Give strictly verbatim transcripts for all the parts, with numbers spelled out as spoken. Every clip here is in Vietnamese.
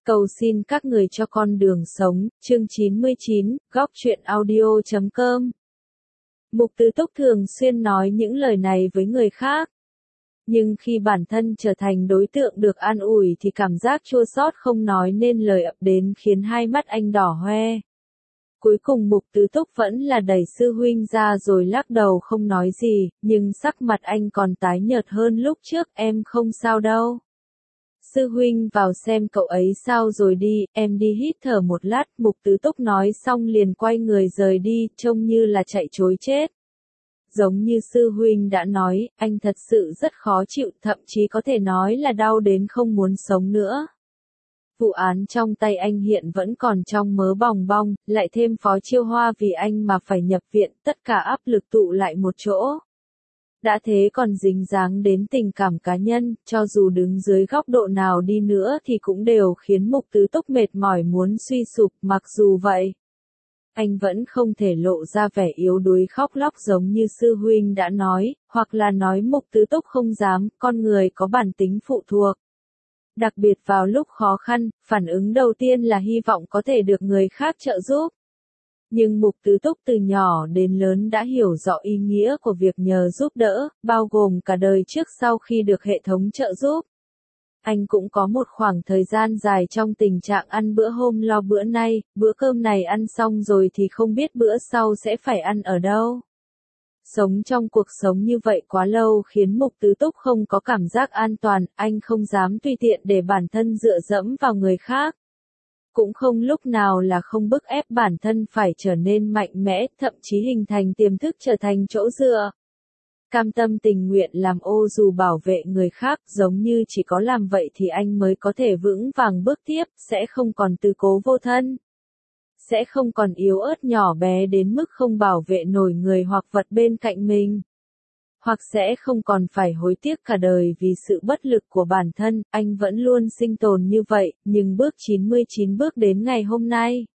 Cầu xin các người cho con đường sống, chương chín mươi chín, góc truyện audio chấm com. Mục Tứ Túc thường xuyên nói những lời này với người khác. Nhưng khi bản thân trở thành đối tượng được an ủi thì cảm giác chua xót không nói nên lời ập đến khiến hai mắt anh đỏ hoe. Cuối cùng Mục Tứ Túc vẫn là đẩy sư huynh ra rồi lắc đầu không nói gì, nhưng sắc mặt anh còn tái nhợt hơn lúc trước. Em không sao đâu. Sư huynh vào xem cậu ấy sao rồi đi, em đi hít thở một lát. Mục Tứ Túc nói xong liền quay người rời đi, trông như là chạy trối chết. Giống như sư huynh đã nói, anh thật sự rất khó chịu, thậm chí có thể nói là đau đến không muốn sống nữa. Vụ án trong tay anh hiện vẫn còn trong mớ bòng bong, lại thêm Phó Chiêu Hoa vì anh mà phải nhập viện, tất cả áp lực tụ lại một chỗ. Đã thế còn dính dáng đến tình cảm cá nhân, cho dù đứng dưới góc độ nào đi nữa thì cũng đều khiến Mục Tứ Túc mệt mỏi muốn suy sụp. Mặc dù vậy, anh vẫn không thể lộ ra vẻ yếu đuối khóc lóc giống như sư huynh đã nói, hoặc là nói Mục Tứ Túc không dám, con người có bản tính phụ thuộc. Đặc biệt vào lúc khó khăn, phản ứng đầu tiên là hy vọng có thể được người khác trợ giúp. Nhưng Mục Tứ Túc từ nhỏ đến lớn đã hiểu rõ ý nghĩa của việc nhờ giúp đỡ, bao gồm cả đời trước sau khi được hệ thống trợ giúp. Anh cũng có một khoảng thời gian dài trong tình trạng ăn bữa hôm lo bữa nay, bữa cơm này ăn xong rồi thì không biết bữa sau sẽ phải ăn ở đâu. Sống trong cuộc sống như vậy quá lâu khiến Mục Tứ Túc không có cảm giác an toàn, anh không dám tùy tiện để bản thân dựa dẫm vào người khác. Cũng không lúc nào là không bức ép bản thân phải trở nên mạnh mẽ, thậm chí hình thành tiềm thức trở thành chỗ dựa. Cam tâm tình nguyện làm ô dù bảo vệ người khác, giống như chỉ có làm vậy thì anh mới có thể vững vàng bước tiếp, sẽ không còn tư cố vô thân. Sẽ không còn yếu ớt nhỏ bé đến mức không bảo vệ nổi người hoặc vật bên cạnh mình. Hoặc sẽ không còn phải hối tiếc cả đời vì sự bất lực của bản thân. Anh vẫn luôn sinh tồn như vậy, nhưng bước chín mươi chín bước đến ngày hôm nay.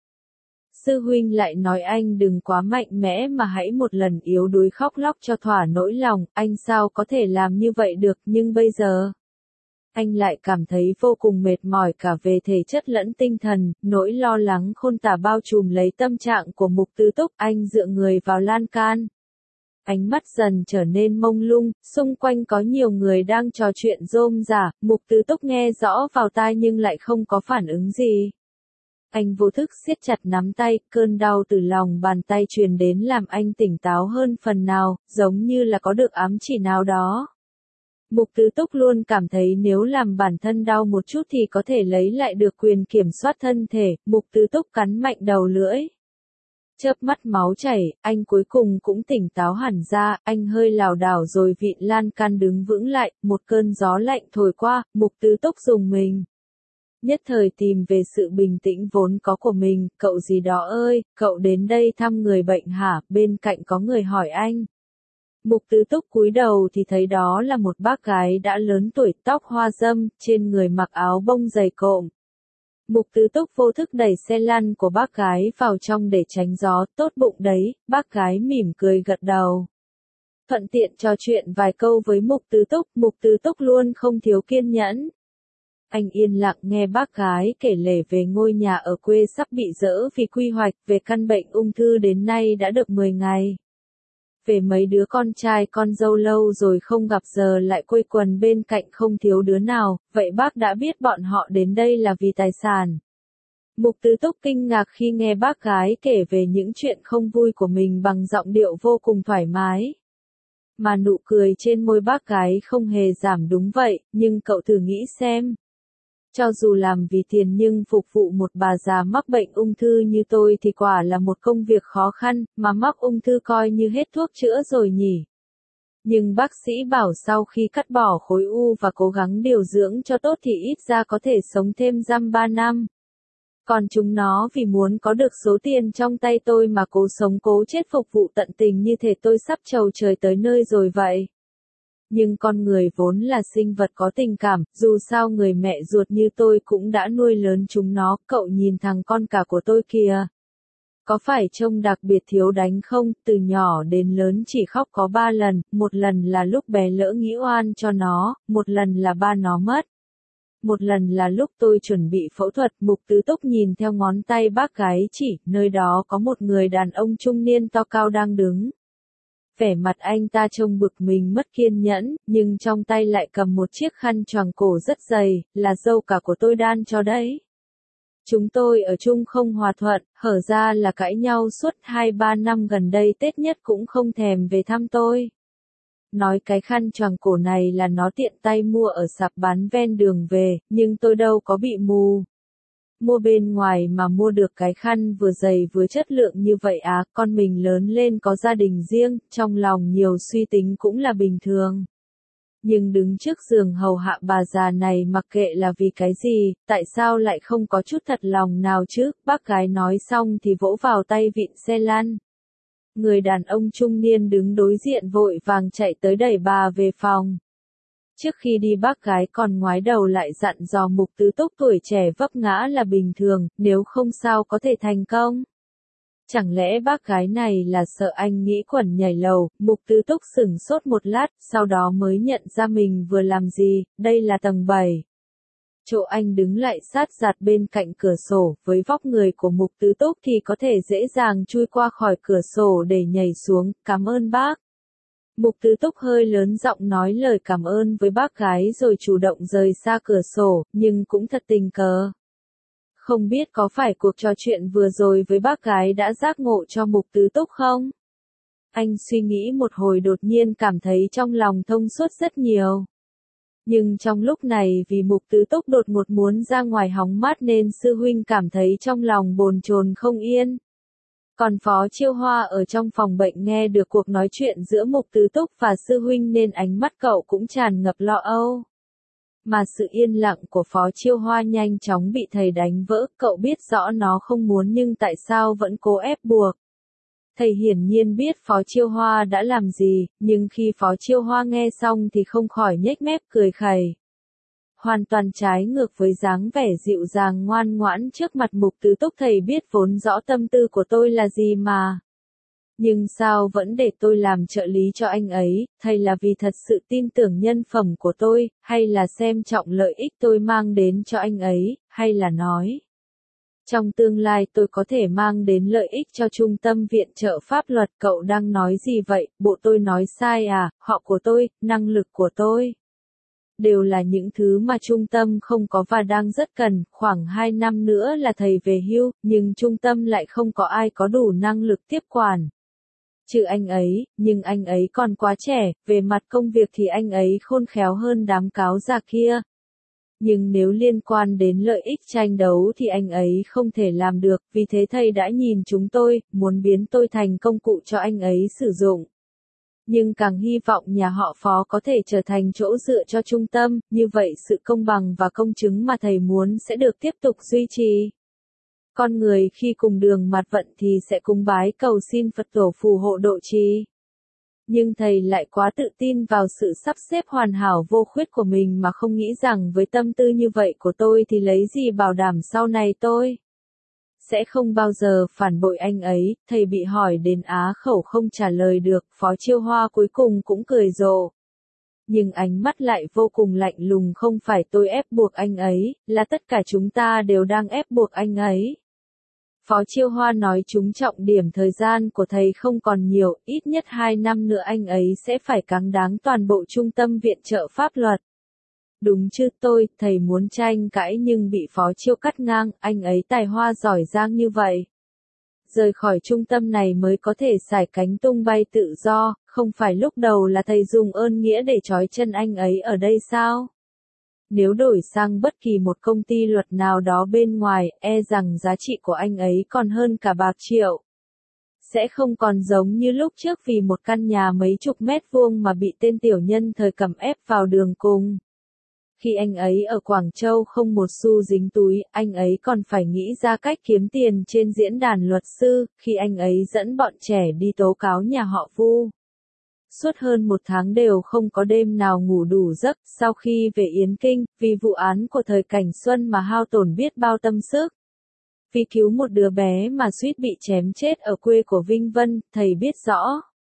Sư huynh lại nói anh đừng quá mạnh mẽ mà hãy một lần yếu đuối khóc lóc cho thỏa nỗi lòng. Anh sao có thể làm như vậy được, nhưng bây giờ anh lại cảm thấy vô cùng mệt mỏi cả về thể chất lẫn tinh thần, nỗi lo lắng khôn tả bao trùm lấy tâm trạng của Mục Tứ Túc. Anh dựa người vào lan can. Ánh mắt dần trở nên mông lung, xung quanh có nhiều người đang trò chuyện rôm rả. Mục Tứ Túc nghe rõ vào tai nhưng lại không có phản ứng gì. Anh vô thức siết chặt nắm tay, cơn đau từ lòng bàn tay truyền đến làm anh tỉnh táo hơn phần nào, giống như là có được ám chỉ nào đó. Mục Tứ Túc luôn cảm thấy nếu làm bản thân đau một chút thì có thể lấy lại được quyền kiểm soát thân thể. Mục Tứ Túc cắn mạnh đầu lưỡi. Chớp mắt máu chảy, anh cuối cùng cũng tỉnh táo hẳn ra, anh hơi lảo đảo rồi vịn lan can đứng vững lại, một cơn gió lạnh thổi qua, Mục Tứ Túc rùng mình. Nhất thời tìm về sự bình tĩnh vốn có của mình. Cậu gì đó ơi, cậu đến đây thăm người bệnh hả? Bên cạnh có người hỏi anh. Mục Tứ Túc cúi đầu thì thấy đó là một bác gái đã lớn tuổi, tóc hoa râm, trên người mặc áo bông dày cộm. Mục Tứ Túc vô thức đẩy xe lăn của bác gái vào trong để tránh gió. Tốt bụng đấy, bác gái mỉm cười gật đầu. Thuận tiện trò chuyện vài câu với Mục Tứ Túc. Mục Tứ Túc luôn không thiếu kiên nhẫn. Anh yên lặng nghe bác gái kể lể về ngôi nhà ở quê sắp bị dỡ vì quy hoạch, về căn bệnh ung thư đến nay đã được mười ngày. Về mấy đứa con trai con dâu lâu rồi không gặp giờ lại quây quần bên cạnh không thiếu đứa nào, vậy bác đã biết bọn họ đến đây là vì tài sản. Mục Tứ Túc kinh ngạc khi nghe bác gái kể về những chuyện không vui của mình bằng giọng điệu vô cùng thoải mái. Mà nụ cười trên môi bác gái không hề giảm. Đúng vậy, nhưng cậu thử nghĩ xem. Cho dù làm vì tiền nhưng phục vụ một bà già mắc bệnh ung thư như tôi thì quả là một công việc khó khăn, mà mắc ung thư coi như hết thuốc chữa rồi nhỉ. Nhưng bác sĩ bảo sau khi cắt bỏ khối u và cố gắng điều dưỡng cho tốt thì ít ra có thể sống thêm dăm ba năm. Còn chúng nó vì muốn có được số tiền trong tay tôi mà cố sống cố chết phục vụ tận tình như thể tôi sắp trầu trời tới nơi rồi vậy. Nhưng con người vốn là sinh vật có tình cảm, dù sao người mẹ ruột như tôi cũng đã nuôi lớn chúng nó. Cậu nhìn thằng con cả của tôi kìa. Có phải trông đặc biệt thiếu đánh không? Từ nhỏ đến lớn chỉ khóc có ba lần, một lần là lúc bé lỡ nghĩ oan cho nó, một lần là ba nó mất. Một lần là lúc tôi chuẩn bị phẫu thuật, Mục Tứ Túc nhìn theo ngón tay bác gái chỉ, nơi đó có một người đàn ông trung niên to cao đang đứng. Vẻ mặt anh ta trông bực mình mất kiên nhẫn, nhưng trong tay lại cầm một chiếc khăn choàng cổ rất dày, là dâu cả của tôi đan cho đấy. Chúng tôi ở chung không hòa thuận, hở ra là cãi nhau suốt hai ba năm gần đây, Tết nhất cũng không thèm về thăm tôi. Nói cái khăn choàng cổ này là nó tiện tay mua ở sạp bán ven đường về, nhưng tôi đâu có bị mù. Mua bên ngoài mà mua được cái khăn vừa dày vừa chất lượng như vậy á, con mình lớn lên có gia đình riêng, trong lòng nhiều suy tính cũng là bình thường. Nhưng đứng trước giường hầu hạ bà già này mặc kệ là vì cái gì, tại sao lại không có chút thật lòng nào chứ, bác gái nói xong thì vỗ vào tay vịn xe lăn. Người đàn ông trung niên đứng đối diện vội vàng chạy tới đẩy bà về phòng. Trước khi đi bác gái còn ngoái đầu lại dặn dò Mục Tứ Túc tuổi trẻ vấp ngã là bình thường, nếu không sao có thể thành công. Chẳng lẽ bác gái này là sợ anh nghĩ quẩn nhảy lầu, Mục Tứ Túc sửng sốt một lát, sau đó mới nhận ra mình vừa làm gì, đây là tầng bảy. Chỗ anh đứng lại sát giạt bên cạnh cửa sổ, với vóc người của Mục Tứ Túc thì có thể dễ dàng chui qua khỏi cửa sổ để nhảy xuống, cảm ơn bác. Mục Tứ Túc hơi lớn giọng nói lời cảm ơn với bác gái rồi chủ động rời xa cửa sổ, nhưng cũng thật tình cờ. Không biết có phải cuộc trò chuyện vừa rồi với bác gái đã giác ngộ cho Mục Tứ Túc không? Anh suy nghĩ một hồi đột nhiên cảm thấy trong lòng thông suốt rất nhiều. Nhưng trong lúc này vì Mục Tứ Túc đột ngột muốn ra ngoài hóng mát nên sư huynh cảm thấy trong lòng bồn chồn không yên. Còn Phó Chiêu Hoa ở trong phòng bệnh nghe được cuộc nói chuyện giữa Mục Tứ Túc và sư huynh nên ánh mắt cậu cũng tràn ngập lo âu. Mà sự yên lặng của Phó Chiêu Hoa nhanh chóng bị thầy đánh vỡ, cậu biết rõ nó không muốn nhưng tại sao vẫn cố ép buộc. Thầy hiển nhiên biết Phó Chiêu Hoa đã làm gì, nhưng khi Phó Chiêu Hoa nghe xong thì không khỏi nhếch mép cười khẩy. Hoàn toàn trái ngược với dáng vẻ dịu dàng ngoan ngoãn trước mặt Mục Tứ Túc, thầy biết vốn rõ tâm tư của tôi là gì mà. Nhưng sao vẫn để tôi làm trợ lý cho anh ấy, thầy là vì thật sự tin tưởng nhân phẩm của tôi, hay là xem trọng lợi ích tôi mang đến cho anh ấy, hay là nói. Trong tương lai tôi có thể mang đến lợi ích cho trung tâm viện trợ pháp luật, cậu đang nói gì vậy, bộ tôi nói sai à, họ của tôi, năng lực của tôi. Đều là những thứ mà trung tâm không có và đang rất cần, khoảng hai năm nữa là thầy về hưu, nhưng trung tâm lại không có ai có đủ năng lực tiếp quản. Trừ anh ấy, nhưng anh ấy còn quá trẻ, về mặt công việc thì anh ấy khôn khéo hơn đám cáo già kia. Nhưng nếu liên quan đến lợi ích tranh đấu thì anh ấy không thể làm được, vì thế thầy đã nhìn chúng tôi, muốn biến tôi thành công cụ cho anh ấy sử dụng. Nhưng càng hy vọng nhà họ Phó có thể trở thành chỗ dựa cho trung tâm, như vậy sự công bằng và công chứng mà thầy muốn sẽ được tiếp tục duy trì. Con người khi cùng đường mặt vận thì sẽ cúng bái cầu xin Phật tổ phù hộ độ trì. Nhưng thầy lại quá tự tin vào sự sắp xếp hoàn hảo vô khuyết của mình mà không nghĩ rằng với tâm tư như vậy của tôi thì lấy gì bảo đảm sau này tôi sẽ không bao giờ phản bội anh ấy. Thầy bị hỏi đến á khẩu không trả lời được, Phó Chiêu Hoa cuối cùng cũng cười rộ. Nhưng ánh mắt lại vô cùng lạnh lùng, không phải tôi ép buộc anh ấy, là tất cả chúng ta đều đang ép buộc anh ấy. Phó Chiêu Hoa nói trúng trọng điểm, thời gian của thầy không còn nhiều, ít nhất hai năm nữa anh ấy sẽ phải cáng đáng toàn bộ trung tâm viện trợ pháp luật. Đúng chứ tôi, thầy muốn tranh cãi nhưng bị Phó Chiêu cắt ngang, anh ấy tài hoa giỏi giang như vậy. Rời khỏi trung tâm này mới có thể sải cánh tung bay tự do, không phải lúc đầu là thầy dùng ơn nghĩa để trói chân anh ấy ở đây sao? Nếu đổi sang bất kỳ một công ty luật nào đó bên ngoài, e rằng giá trị của anh ấy còn hơn cả bạc triệu. Sẽ không còn giống như lúc trước vì một căn nhà mấy chục mét vuông mà bị tên tiểu nhân thời cầm ép vào đường cùng. Khi anh ấy ở Quảng Châu không một xu dính túi, anh ấy còn phải nghĩ ra cách kiếm tiền trên diễn đàn luật sư, khi anh ấy dẫn bọn trẻ đi tố cáo nhà họ Vu. Suốt hơn một tháng đều không có đêm nào ngủ đủ giấc, sau khi về Yến Kinh, vì vụ án của thời Cảnh Xuân mà hao tổn biết bao tâm sức. Vì cứu một đứa bé mà suýt bị chém chết ở quê của Vinh Vân, thầy biết rõ.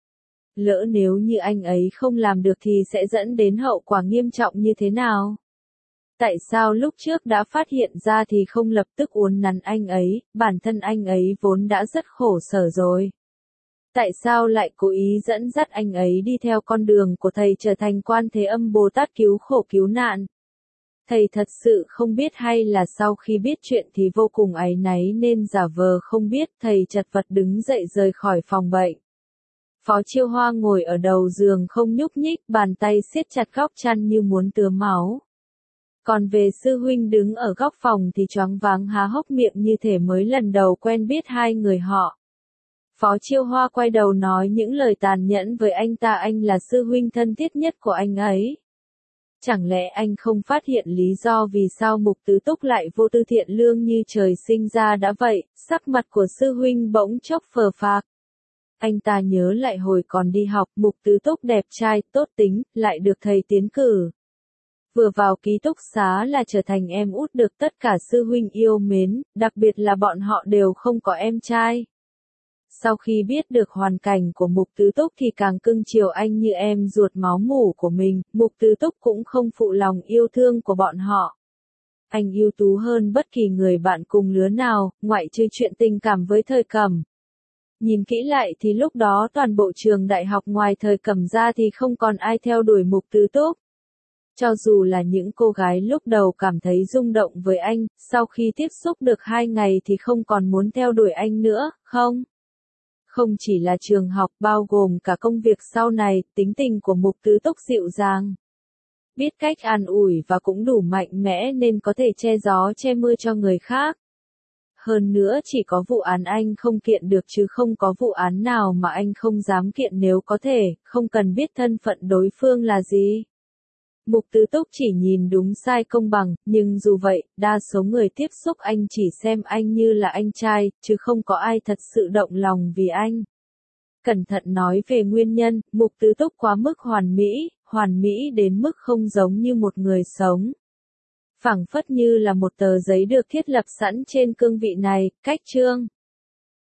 Lỡ nếu như anh ấy không làm được thì sẽ dẫn đến hậu quả nghiêm trọng như thế nào? Tại sao lúc trước đã phát hiện ra thì không lập tức uốn nắn anh ấy, bản thân anh ấy vốn đã rất khổ sở rồi. Tại sao lại cố ý dẫn dắt anh ấy đi theo con đường của thầy trở thành Quan Thế Âm Bồ Tát cứu khổ cứu nạn? Thầy thật sự không biết hay là sau khi biết chuyện thì vô cùng áy náy nên giả vờ không biết, thầy chật vật đứng dậy rời khỏi phòng bệnh. Phó Chiêu Hoa ngồi ở đầu giường không nhúc nhích, bàn tay siết chặt góc chăn như muốn tứa máu. Còn về sư huynh đứng ở góc phòng thì choáng váng há hốc miệng như thể mới lần đầu quen biết hai người họ. Phó Chiêu Hoa quay đầu nói những lời tàn nhẫn với anh ta, anh là sư huynh thân thiết nhất của anh ấy. Chẳng lẽ anh không phát hiện lý do vì sao Mục Tứ Túc lại vô tư thiện lương như trời sinh ra đã vậy? Sắc mặt của sư huynh bỗng chốc phờ phạc. Anh ta nhớ lại hồi còn đi học, Mục Tứ Túc đẹp trai, tốt tính, lại được thầy tiến cử. Vừa vào ký túc xá là trở thành em út được tất cả sư huynh yêu mến, đặc biệt là bọn họ đều không có em trai. Sau khi biết được hoàn cảnh của Mục Tứ Túc thì càng cưng chiều anh như em ruột máu mủ của mình, Mục Tứ Túc cũng không phụ lòng yêu thương của bọn họ. Anh ưu tú hơn bất kỳ người bạn cùng lứa nào, ngoại trừ chuyện tình cảm với Thời Cẩm. Nhìn kỹ lại thì lúc đó toàn bộ trường đại học ngoài Thời Cẩm ra thì không còn ai theo đuổi Mục Tứ Túc. Cho dù là những cô gái lúc đầu cảm thấy rung động với anh, sau khi tiếp xúc được hai ngày thì không còn muốn theo đuổi anh nữa, không? Không chỉ là trường học, bao gồm cả công việc sau này, tính tình của Mục Tứ Túc dịu dàng. Biết cách an ủi và cũng đủ mạnh mẽ nên có thể che gió che mưa cho người khác. Hơn nữa chỉ có vụ án anh không kiện được chứ không có vụ án nào mà anh không dám kiện nếu có thể, không cần biết thân phận đối phương là gì. Mục Tứ Túc chỉ nhìn đúng sai công bằng, nhưng dù vậy, đa số người tiếp xúc anh chỉ xem anh như là anh trai, chứ không có ai thật sự động lòng vì anh. Cẩn thận nói về nguyên nhân, Mục Tứ Túc quá mức hoàn mỹ, hoàn mỹ đến mức không giống như một người sống. Phảng phất như là một tờ giấy được thiết lập sẵn trên cương vị này, cách chương.